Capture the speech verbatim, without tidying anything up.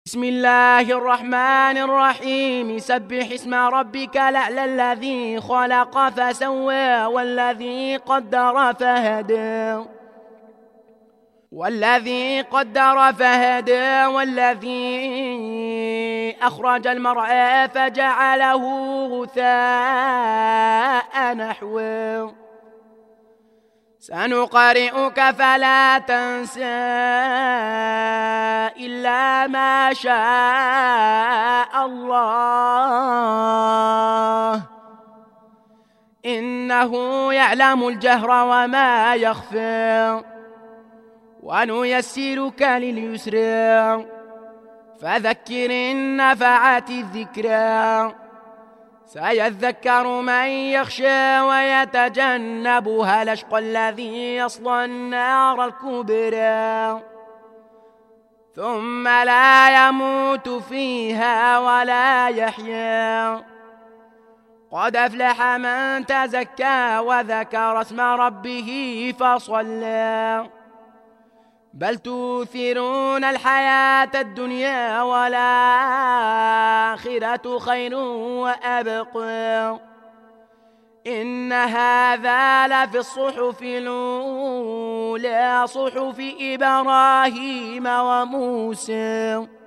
بسم الله الرحمن الرحيم. سبح اسم ربك الأعلى الذي خلق فسوى والذي قدر فهدى والذي قدر فهدى والذي أخرج المرعى فجعله غثاء نحوه. سنقرئك فلا تنسى إلا ما شاء الله إنه يعلم الجهر وما يخفى. ونيسرك لليسر فذكر إن نفعت الذكرى. سيذكر من يخشى ويتجنبها الأشقى الذي يصلى النار الكبرى ثم لا يموت فيها ولا يحيا. قد أفلح من تزكى وذكر اسم ربه فصلى. بل تؤثرون الحياة الدنيا والآخرة خير وأبقى. إن هذا لفي الصحف الأولى صحف إبراهيم وموسى.